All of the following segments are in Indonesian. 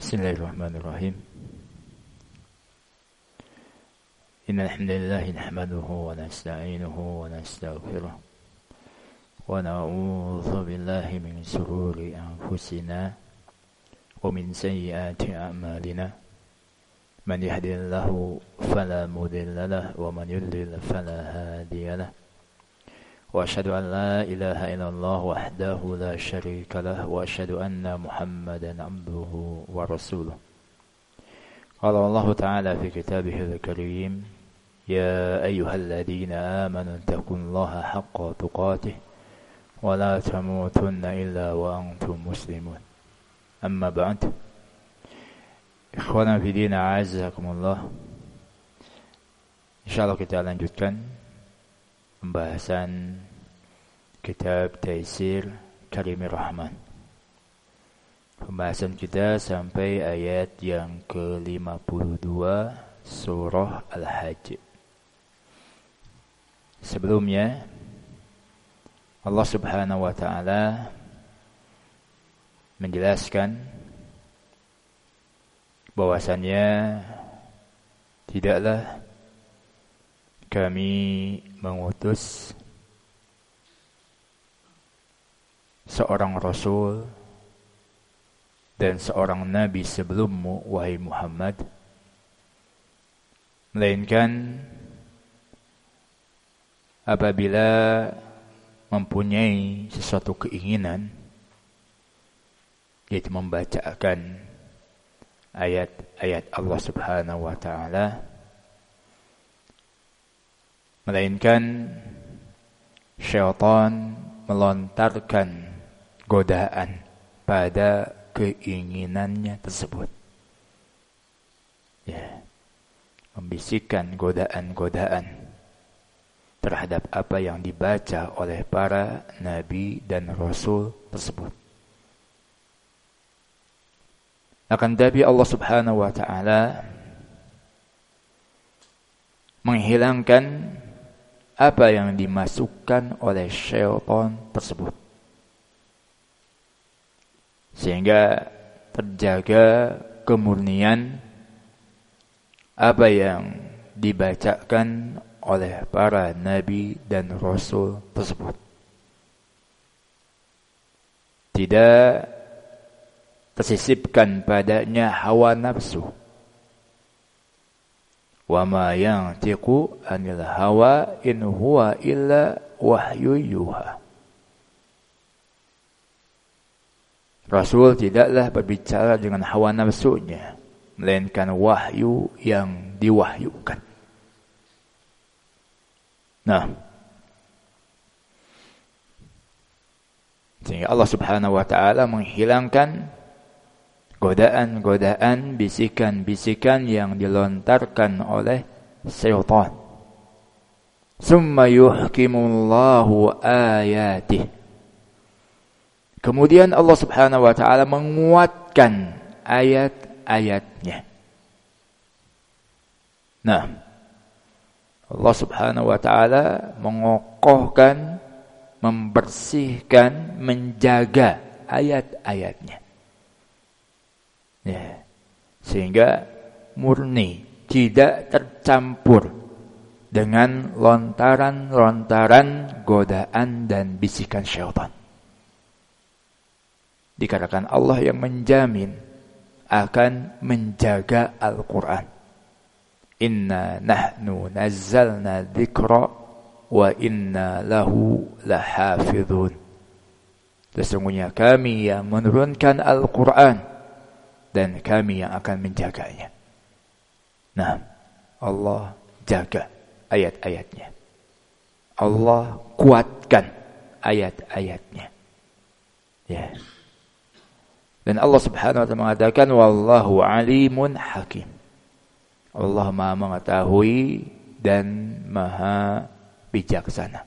Bismillahirrahmanirrahim. Innal hamdalillah nahmaduhu wa nasta'inuhu wa nastaghfiruh wa na'udzu billahi min shururi anfusina wa min sayyiati a'malina. Man yahdihillahu fala mudilla lahu wa man yudlil fala hadiya lahu. Wa asyhadu an la ilaha illallah wahdahu la syarika lahu wa asyhadu anna Muhammadan abduhu wa rasuluh. Qala Allah Ta'ala fi kitabihil karim, ya ayyuhalladzina amanu taqullaha haqqa tuqatih wa la tamutunna illa wa antum muslimun. Amma ba'd. Ikhwana fi din, a'azzakumullah. Insyaallah kita lanjutkan pembahasan kitab Taisir Karimir Rahman. Pembahasan kita sampai ayat yang ke-52 surah Al-Hajj. Sebelumnya Allah Subhanahu wa taala menjelaskan bahwasannya tidaklah kami mengutus seorang rasul dan seorang nabi sebelummu, wahai Muhammad, melainkan apabila mempunyai sesuatu keinginan, yaitu membacakan ayat-ayat Allah Subhanahu wa taala, melainkan syaitan melontarkan godaan pada keinginannya tersebut. Ya, membisikkan godaan-godaan terhadap apa yang dibaca oleh para nabi dan rasul tersebut. Akan tetapi Allah Subhanahu wa taala menghilangkan apa yang dimasukkan oleh syaitan tersebut, sehingga terjaga kemurnian apa yang dibacakan oleh para nabi dan rasul tersebut. Tidak tersisipkan padanya hawa nafsu. Wa ma yantiqu anil hawa in huwa illa wahyu yuha. Rasul tidaklah berbicara dengan hawa nafsunya, melainkan wahyu yang diwahyukan. Nah, sehingga Allah Subhanahu wa taala menghilangkan godaan-godaan, bisikan-bisikan yang dilontarkan oleh syaitan. Summa yuhkimullahu ayatih. Kemudian Allah Subhanahu wa taala menguatkan ayat-ayatnya. Nah, Allah Subhanahu wa taala mengokohkan, membersihkan, menjaga ayat-ayatnya. Ya, sehingga murni, tidak tercampur dengan lontaran-lontaran godaan dan bisikan syaitan. Dikatakan Allah yang menjamin akan menjaga Al-Quran. Inna nahnu nazzalna dzikra wa inna lahu lahafidhun. Sesungguhnya kami yang menurunkan Al-Quran dan kami yang akan menjaganya. Nah, Allah jaga ayat-ayatnya. Allah kuatkan ayat-ayatnya. Ya. Dan Allah Subhanahu wa taala mengatakan wallahu alimun hakim. Allah Maha mengetahui dan Maha bijaksana.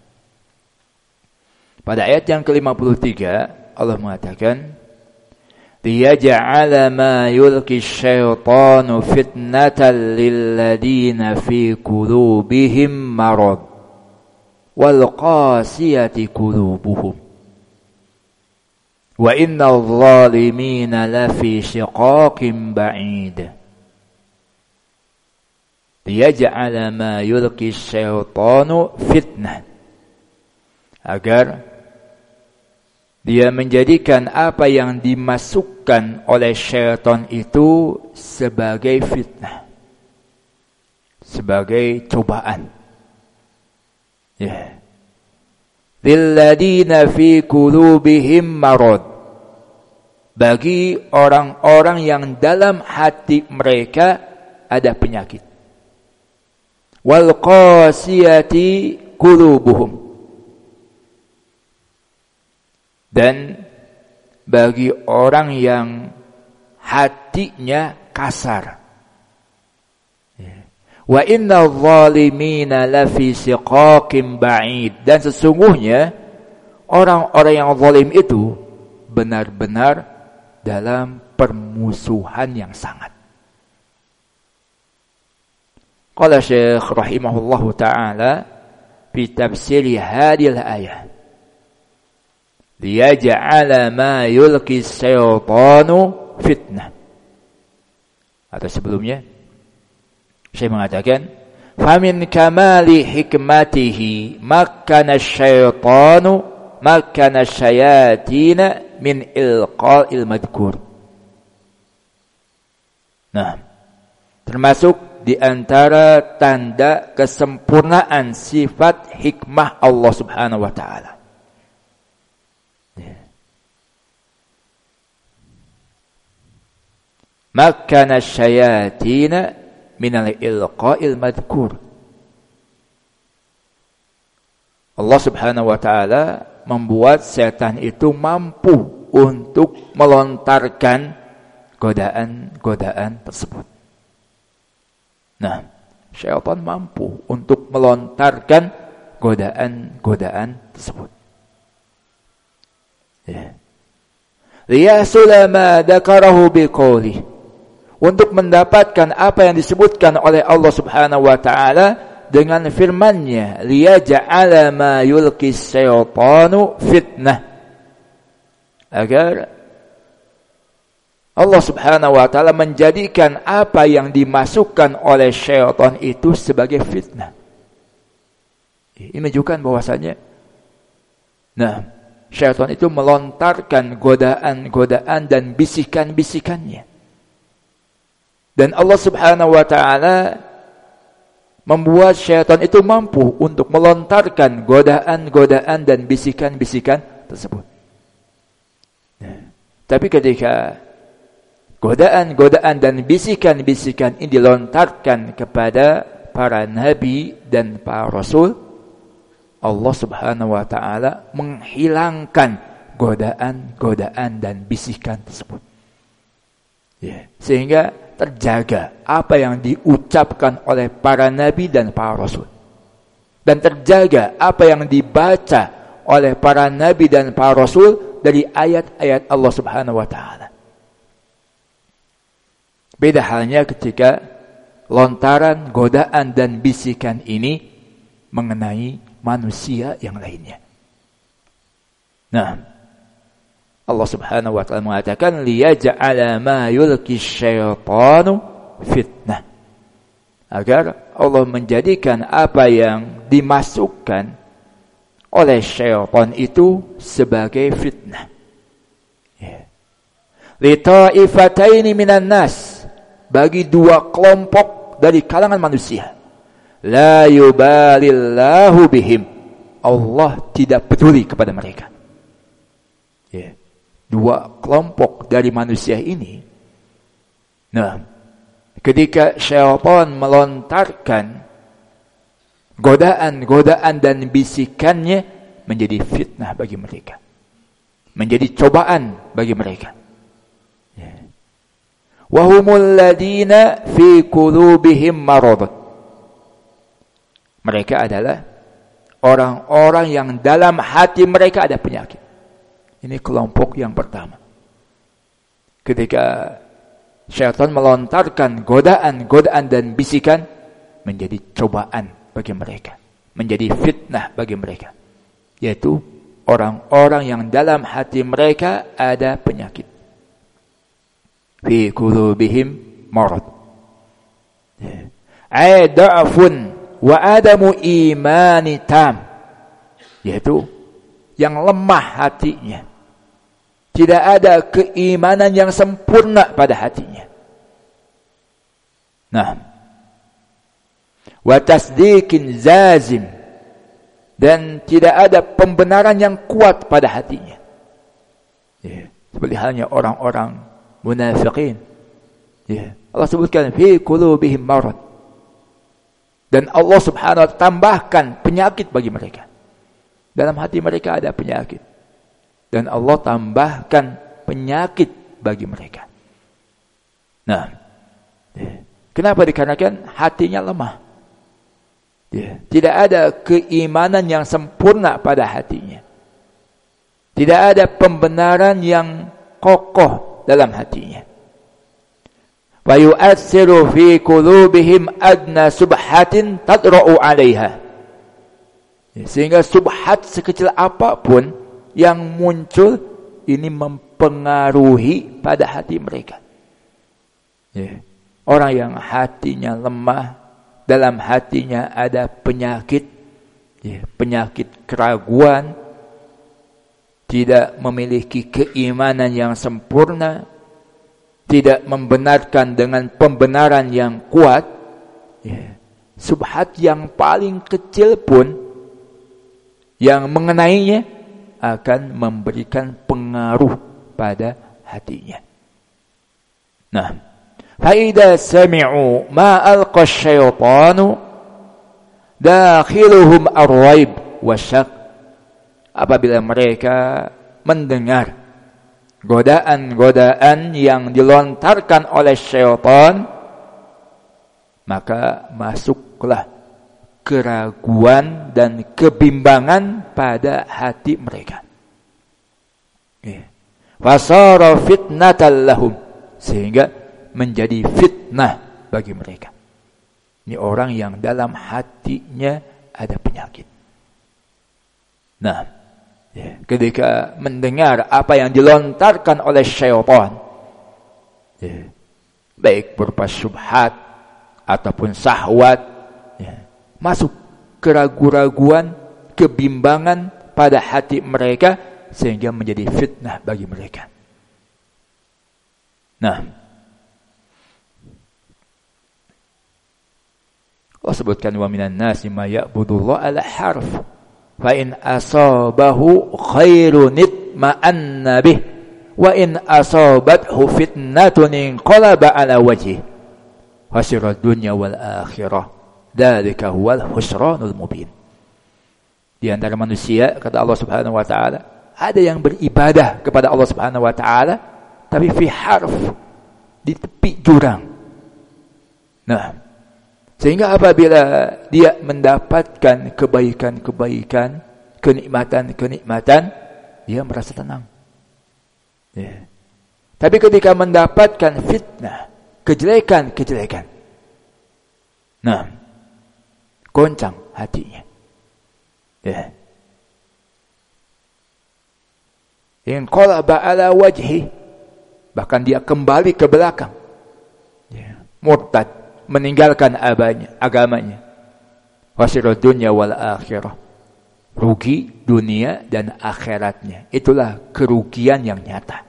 Pada ayat yang ke-53 Allah mengatakan liyaj'ala ma yulqi syaitanu fitnatan lilladina fi qulubihim marad wal qasiyati qulubuhum Wa innal zalimina lafi shiqaqin ba'id. Liyaj'ala ma yulqi syaitanu fitnah. Agar dia menjadikan apa yang dimasukkan oleh syaitan itu sebagai fitnah, sebagai cobaan. Ya. Lilladina fi qulubihim marad. Bagi orang-orang yang dalam hati mereka ada penyakit. Wal qasiyati qulubuhum. Dan bagi orang yang hatinya kasar. Wa inna zalimina lafi siqaqin ba'id. Dan sesungguhnya orang-orang yang zalim itu benar-benar dalam permusuhan yang sangat. Qala Syekh rahimahullahu ta'ala fi tafsir hadhihi al-ayah. Liyaj'ala ma yulqi syaitanu fitnah. Atau sebelumnya saya mengatakan famin kamali hikmatihi makkana syaitanu makkana syayatina min ilqa'il madhkur. Nah, termasuk di antara tanda kesempurnaan sifat hikmah Allah Subhanahu wa taala. Makkana syayatina minal ilqa'il madhkur. Allah Subhanahu wa taala membuat setan itu mampu untuk melontarkan godaan-godaan tersebut. Nah, syaitan mampu untuk melontarkan godaan-godaan tersebut. Ya. Liyahsula ma dzakarahu biqoulih. Untuk mendapatkan apa yang disebutkan oleh Allah Subhanahu wa taala dengan firman-Nya, liyaj'ala ma yulqi syaitanu fitnah. Agar Allah Subhanahu wa taala menjadikan apa yang dimasukkan oleh syaitan itu sebagai fitnah. Ini menunjukkan bahwasanya syaitan itu melontarkan godaan-godaan dan bisikan-bisikannya. Dan Allah Subhanahu wa taala membuat syaitan itu mampu untuk melontarkan godaan-godaan dan bisikan-bisikan tersebut. Tapi ketika godaan-godaan dan bisikan-bisikan ini dilontarkan kepada para nabi dan para rasul, Allah Subhanahu wa taala menghilangkan godaan-godaan dan bisikan tersebut. Sehingga terjaga apa yang diucapkan oleh para nabi dan para rasul. Dan terjaga apa yang dibaca oleh para nabi dan para rasul dari ayat-ayat Allah Subhanahu wa taala. Beda halnya ketika lontaran godaan dan bisikan ini mengenai manusia yang lainnya. Nah, Allah Subhanahu wa taala mengatakan liyaj'ala ma yulqi syaitanu fitnah. Agar Allah menjadikan apa yang dimasukkan oleh syaitan itu sebagai fitnah. Li ta'ifataini minan nas, bagi dua kelompok dari kalangan manusia. La yubalillahu bihim, Allah tidak peduli kepada mereka. Dua kelompok dari manusia ini. Nah, ketika syaitan melontarkan godaan-godaan dan bisikannya, menjadi fitnah bagi mereka, menjadi cobaan bagi mereka. Wa humul ladina fi qulubihim marad. Mereka adalah orang-orang yang dalam hati mereka ada penyakit. Ini kelompok yang pertama. Ketika syaitan melontarkan godaan-godaan dan bisikan, menjadi cobaan bagi mereka, menjadi fitnah bagi mereka, yaitu orang-orang yang dalam hati mereka ada penyakit. Fi qulubihim marad. Ay da'fun wa adamu imani tam. Yaitu yang lemah hatinya. Tidak ada keimanan yang sempurna pada hatinya. Nah, wa tasdiqin zazim, dan tidak ada pembenaran yang kuat pada hatinya. Ya, seperti halnya orang-orang munafiqin. Ya, Allah sebutkan fi qulubihim marad. Dan Allah Subhanahu wa ta'ala tambahkan penyakit bagi mereka. Dalam hati mereka ada penyakit. Dan Allah tambahkan penyakit bagi mereka. Nah, kenapa? Dikarenakan hatinya lemah. Tidak ada keimanan yang sempurna pada hatinya. Tidak ada pembenaran yang kokoh dalam hatinya. Wa yu'assiru fi qulubihim adna subhatin tadra'u 'alaiha. Sehingga subhat sekecil apapun yang muncul ini mempengaruhi pada hati mereka. Orang yang hatinya lemah, dalam hatinya ada penyakit, penyakit keraguan, tidak memiliki keimanan yang sempurna, tidak membenarkan dengan pembenaran yang kuat, subhat yang paling kecil pun yang mengenainya akan memberikan pengaruh pada hatinya. Nah, فَإِذَا سَمِعُوا مَا أَلْقَى الشَّيْطَانُ دَاخِلُهُمْ الرَّيْبِ وَالشَّكِّ. Apabila mereka mendengar godaan-godaan yang dilontarkan oleh syaitan, maka masuklah keraguan dan kebimbangan pada hati mereka. Fasara fitnatan lahum, sehingga menjadi fitnah bagi mereka. Ini orang yang dalam hatinya ada penyakit. Nah, ketika mendengar apa yang dilontarkan oleh syaitan, baik berupa syubhat ataupun syahwat, masuk keraguan-raguan, kebimbangan pada hati mereka sehingga menjadi fitnah bagi mereka. Nah, Allah sebutkan wa minan nasi ma ya'budullah ala harf fa in asabahu khairun itma'anna bih wa in asabathu fitnatun inqalaba ala wajhi khasira dunya wal akhirah dzalika huwal khusranul mubin. Di antara manusia, kata Allah Subhanahu wa taala, ada yang beribadah kepada Allah Subhanahu wa taala tapi fi harf, di tepi jurang. Nah, sehingga apabila dia mendapatkan kebaikan-kebaikan, kenikmatan-kenikmatan, dia merasa tenang. Tapi ketika mendapatkan fitnah, kejelekan-kejelekan, nah, goncang hatinya. Inqalaba ala wajhi, bahkan dia kembali ke belakang. Murtad, meninggalkan agamanya. Wasirud dunya wal akhirah, rugi dunia dan akhiratnya. Itulah kerugian yang nyata.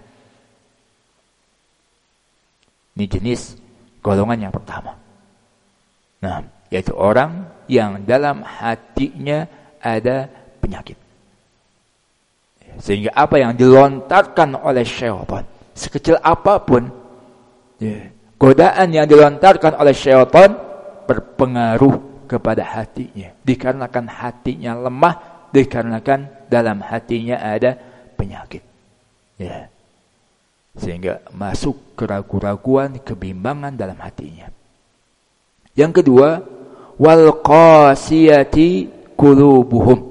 Ini jenis golongan yang pertama. Nah, yaitu orang yang dalam hatinya ada penyakit. Sehingga apa yang dilontarkan oleh syaitan, sekecil apapun, godaan yang dilontarkan oleh syaitan berpengaruh kepada hatinya. Dikarenakan hatinya lemah, dikarenakan dalam hatinya ada penyakit. Sehingga masuk keraguan-raguan, kebimbangan dalam hatinya. Yang kedua, wal qasiyati qulubuhum.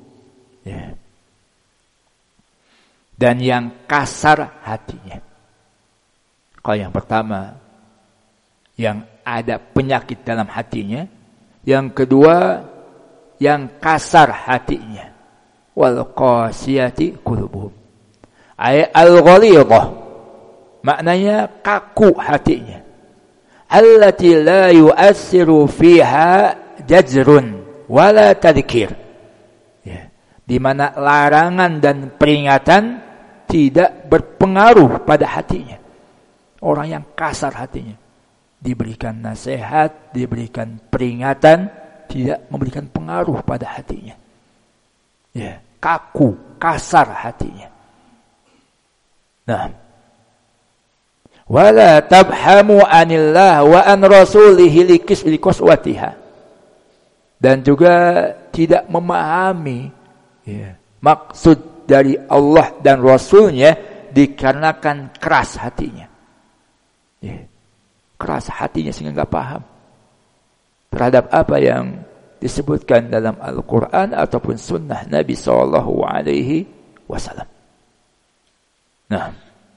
Dan yang kasar hatinya. Kalau yang pertama, yang ada penyakit dalam hatinya. Yang kedua, yang kasar hatinya. wal qasiyati qulubuhum. Ay al-ghalidhah, maknanya kaku hatinya. Allati la yu'assiru fiha jazrun wala tadhkir. Ya, di mana larangan dan peringatan tidak berpengaruh pada hatinya. Orang yang kasar hatinya, diberikan nasihat, diberikan peringatan, tidak memberikan pengaruh pada hatinya. Ya, kaku, kasar hatinya. Nah, wala tabhamu anillah wa an rasulihi liqaswatiha, dan juga tidak memahami maksud dari Allah dan Rasulnya dikarenakan keras hatinya. Keras hatinya sehingga nggak paham terhadap apa yang disebutkan dalam Al-Quran ataupun Sunnah Nabi SAW. Nah,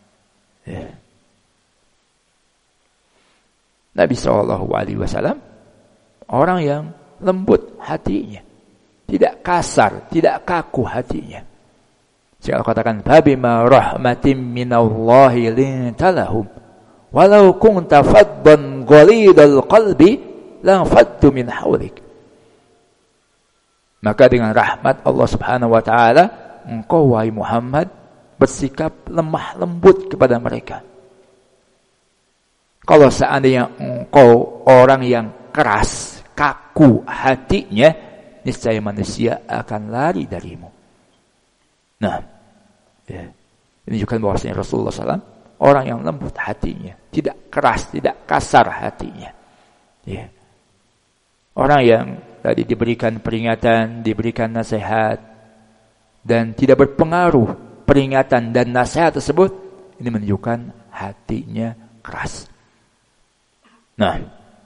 Nabi SAW orang yang lembut hatinya, tidak kasar, tidak kaku hatinya. Saya katakan, "Fabima rahmatin minallahi lintalahum, walau kunta faddan ghalidal qalbi lanfaddu min hawlik." Maka dengan rahmat Allah Subhanahu wa taala, engkau wahai Muhammad bersikap lemah lembut kepada mereka. Kalau seandainya engkau orang yang keras, kaku hatinya, niscaya manusia akan lari darimu. Nah, ini juga bahwasanya Rasulullah SAW orang yang lembut hatinya, tidak keras, tidak kasar hatinya. Orang yang tadi diberikan peringatan, diberikan nasihat, dan tidak berpengaruh peringatan dan nasihat tersebut, ini menunjukkan hatinya keras. Nah,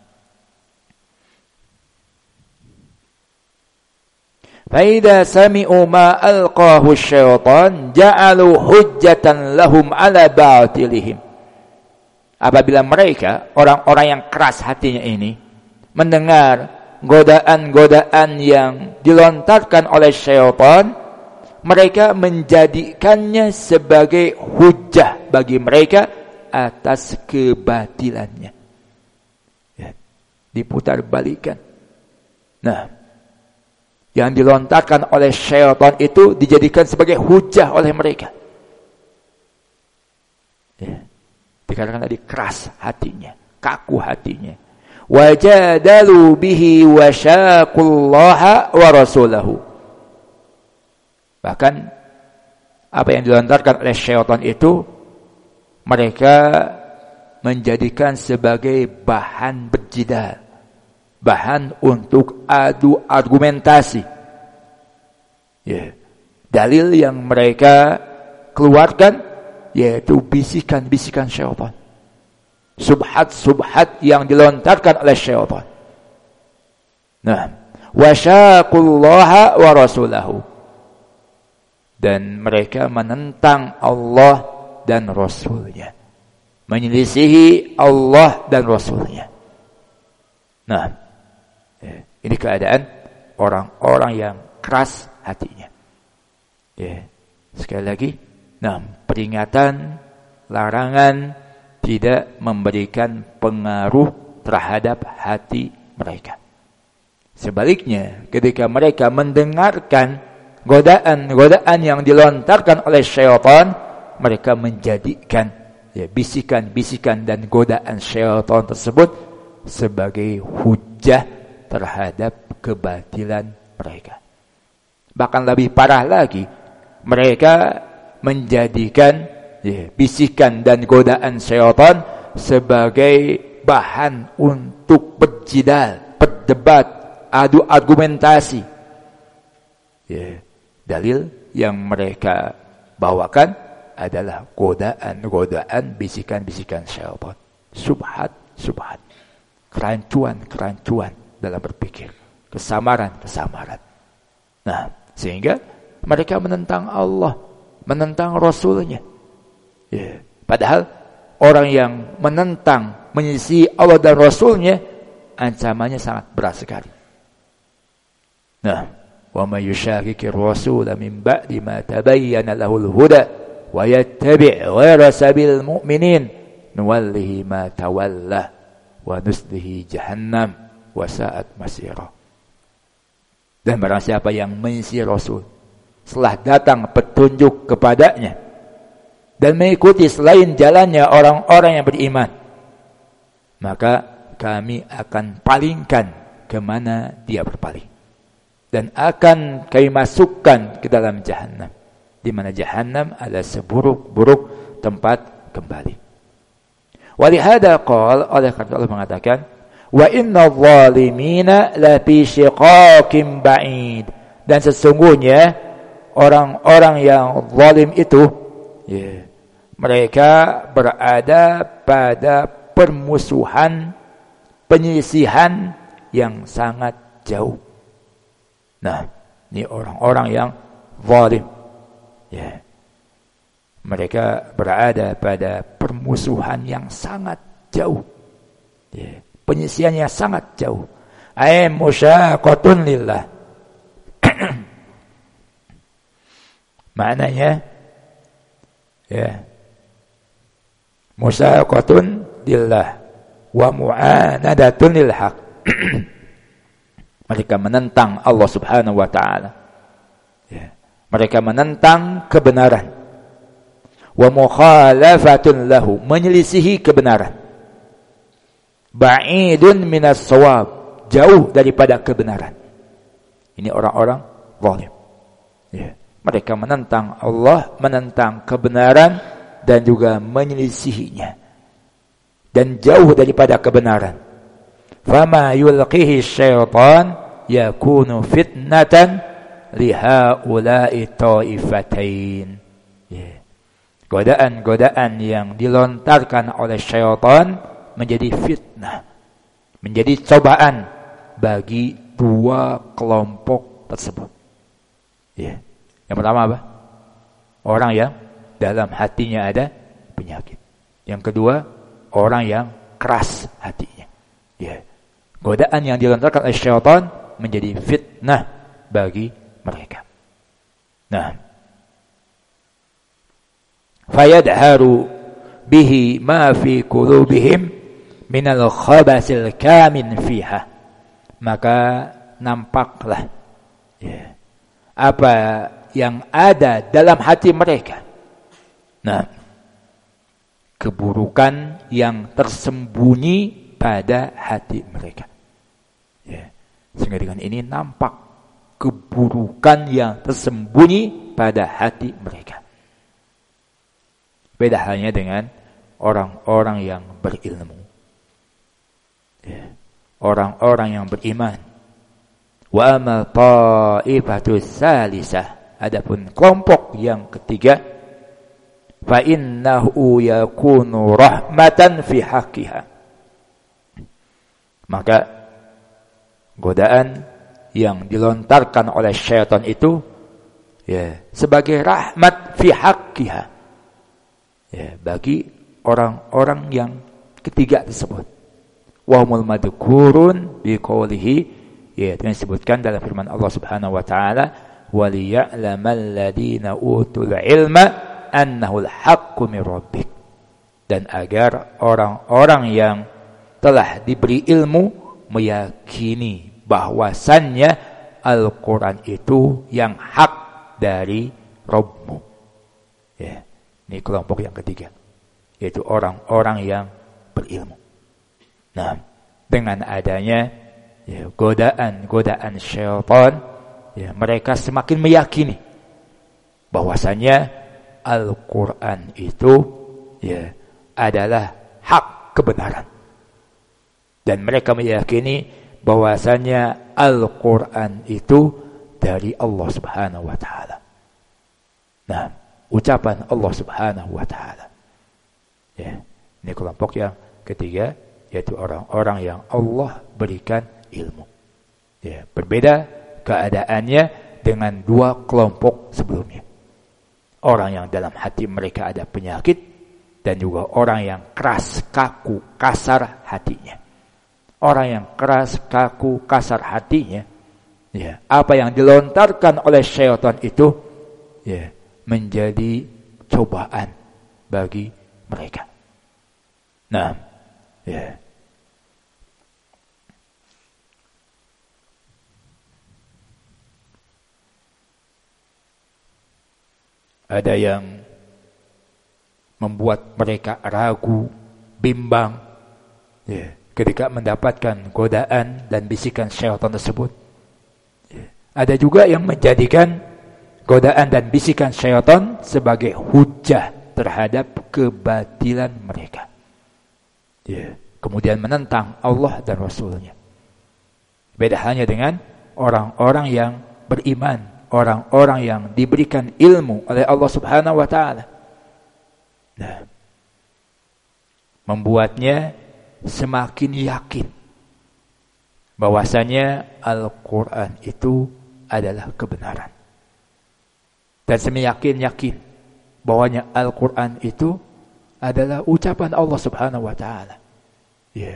faida sami'u ma alqahu syaitan ja'alu hujjatan lahum ala batilihim. Apabila mereka, orang-orang yang keras hatinya ini, mendengar godaan-godaan yang dilontarkan oleh syaitan, mereka menjadikannya sebagai hujjah bagi mereka atas kebatilannya. Diputar balikan. Nah, yang dilontarkan oleh syaitan itu dijadikan sebagai hujjah oleh mereka. Dikatakan tadi keras hatinya, kaku hatinya. Wajadalu bihi wasyaqullaha wa rasulahu. Bahkan apa yang dilontarkan oleh syaitan itu mereka menjadikan sebagai bahan berjidal, bahan untuk adu argumentasi. Dalil yang mereka keluarkan yaitu bisikan-bisikan syaitan, subhat-subhat yang dilontarkan oleh syaitan. Nah, wasyaqullaha wa rasulahu, dan mereka menentang Allah dan Rasulnya, menyelisihi Allah dan Rasulnya. Nah, ini keadaan orang-orang yang keras hatinya. Sekali lagi, peringatan, larangan tidak memberikan pengaruh terhadap hati mereka. Sebaliknya, ketika mereka mendengarkan godaan-godaan yang dilontarkan oleh syaitan, mereka menjadikan bisikan-bisikan dan godaan syaitan tersebut sebagai hujjah terhadap kebatilan mereka. Bahkan lebih parah lagi, mereka menjadikan bisikan dan godaan syaitan sebagai bahan untuk berjidal, berdebat, adu argumentasi. Dalil yang mereka bawakan adalah godaan-godaan, bisikan-bisikan syaitan, subhat-subhat, kerancuan-kerancuan dalam berpikir, kesamaran-kesamaran. Nah, sehingga mereka menentang Allah, menentang Rasulnya. Padahal orang yang menentang, menyelisihi Allah dan Rasulnya, ancamannya sangat berat sekali. Nah, Wa may yushaqiqir rasul min ba'di ma tabayyana lahul huda wa yattabi' ghayra sabilil mu'minin nuwallihi ma tawalla wa nuslihi jahannam wa sa'at masira. Dan barang siapa yang mengisi Rasul setelah datang petunjuk kepadanya dan mengikuti selain jalannya orang-orang yang beriman, maka kami akan palingkan kemana dia berpaling, dan akan kami masukkan ke dalam jahannam, di mana jahannam adalah seburuk-buruk tempat kembali. Walihada qala, oleh karena Allah mengatakan, wa inna zalimina lafi syiqaqin ba'id, dan sesungguhnya orang-orang yang zalim itu, mereka berada pada permusuhan, penyisihan yang sangat jauh. Nah, ini orang-orang yang zalim, mereka berada pada permusuhan yang sangat jauh, penyisihan yang sangat jauh. Ay musyaqatun lillah. Maknanya musyaqatun lillah wa mu'anadatun lil haq. Mereka menentang Allah Subhanahu wa taala. Mereka menentang kebenaran. Wa mukhalafatun lahu, menyelisihi kebenaran. Ba'idun minas shawab, jauh daripada kebenaran. Ini orang-orang zalim. Mereka menentang Allah, menentang kebenaran, dan juga menyelisihinya, dan jauh daripada kebenaran. Fama yulqihi syaitan yakunu fitnatan lihaula'i ta'ifatain. Godaan-godaan yang dilontarkan oleh syaitan menjadi fitnah, menjadi cobaan bagi dua kelompok tersebut. Yang pertama apa? Orang yang dalam hatinya ada penyakit. Yang kedua, orang yang keras hatinya. Godaan yang dilontarkan oleh syaitan menjadi fitnah bagi mereka. Nah, fayadharu bihi ma fi qulubihim minal khabasil kamin fiha. Maka nampaklah apa yang ada dalam hati mereka. Nah, keburukan yang tersembunyi pada hati mereka. Sehingga dengan ini nampak keburukan yang tersembunyi pada hati mereka. Beda halnya dengan orang-orang yang berilmu, orang-orang yang beriman. Wa amal ta'ifatus salisah, adapun kelompok yang ketiga, fa innahu yakunu rahmatan fi haqqiha, maka godaan yang dilontarkan oleh syaitan itu sebagai rahmat fi haqqiha, bagi orang-orang yang ketiga tersebut. Wa humul madhkurun bi qoulihi, disebutkan dalam firman Allah Subhanahu wa taala, waliya'lamal ladina utul ilma annahul haqqu mir rabbik, dan agar orang-orang yang telah diberi ilmu meyakini bahwasannya Al-Quran itu yang hak dari Rabbmu. Ini kelompok yang ketiga, yaitu orang-orang yang berilmu. Nah, dengan adanya godaan syaitan, mereka semakin meyakini bahwasanya Al-Quran itu adalah hak kebenaran, dan mereka meyakini bahwasanya Al-Quran itu dari Allah Subhanahu wa taala. Nah, ucapan Allah Subhanahu wa taala. Ini kelompok yang ketiga, yaitu orang-orang yang Allah berikan ilmu. Berbeda keadaannya dengan dua kelompok sebelumnya. Orang yang dalam hati mereka ada penyakit, dan juga orang yang keras, kaku, kasar hatinya. Orang yang keras, kaku, kasar hatinya, Ya, apa yang dilontarkan oleh syaitan itu ya menjadi cobaan bagi mereka. Nah, ya. Ada yang membuat mereka ragu, bimbang, ya, ketika mendapatkan godaan dan bisikan syaitan tersebut. Ya. Ada juga yang menjadikan godaan dan bisikan syaitan sebagai hujah terhadap kebatilan mereka. Ya. Kemudian menentang Allah dan Rasulnya. Beda halnya dengan orang-orang yang beriman, orang-orang yang diberikan ilmu oleh Allah Subhanahu wa taala. Nah, membuatnya semakin yakin bahwasanya Al-Qur'an itu adalah kebenaran. Dan semakin yakin bahwanya Al-Qur'an itu adalah ucapan Allah Subhanahu wa taala. Ya.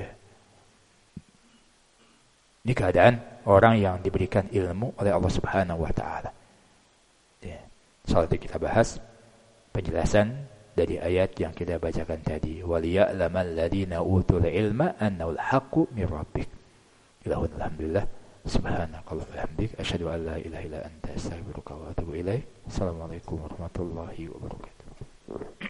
Ini keadaan orang yang diberikan ilmu oleh Allah Subhanahu wa taala. Ya. Soal itu kita bahas penjelasan dari ayat yang kita bacakan tadi, waliya'lamal ladzina utul ilma annahul haqqu mir rabbik. Alhamdulillah, subhanakallahumma wa bihamdik, asyhadu an la ilaha illa anta, astaghfiruka wa atubu ilaik. Assalamualaikum warahmatullahi wabarakatuh.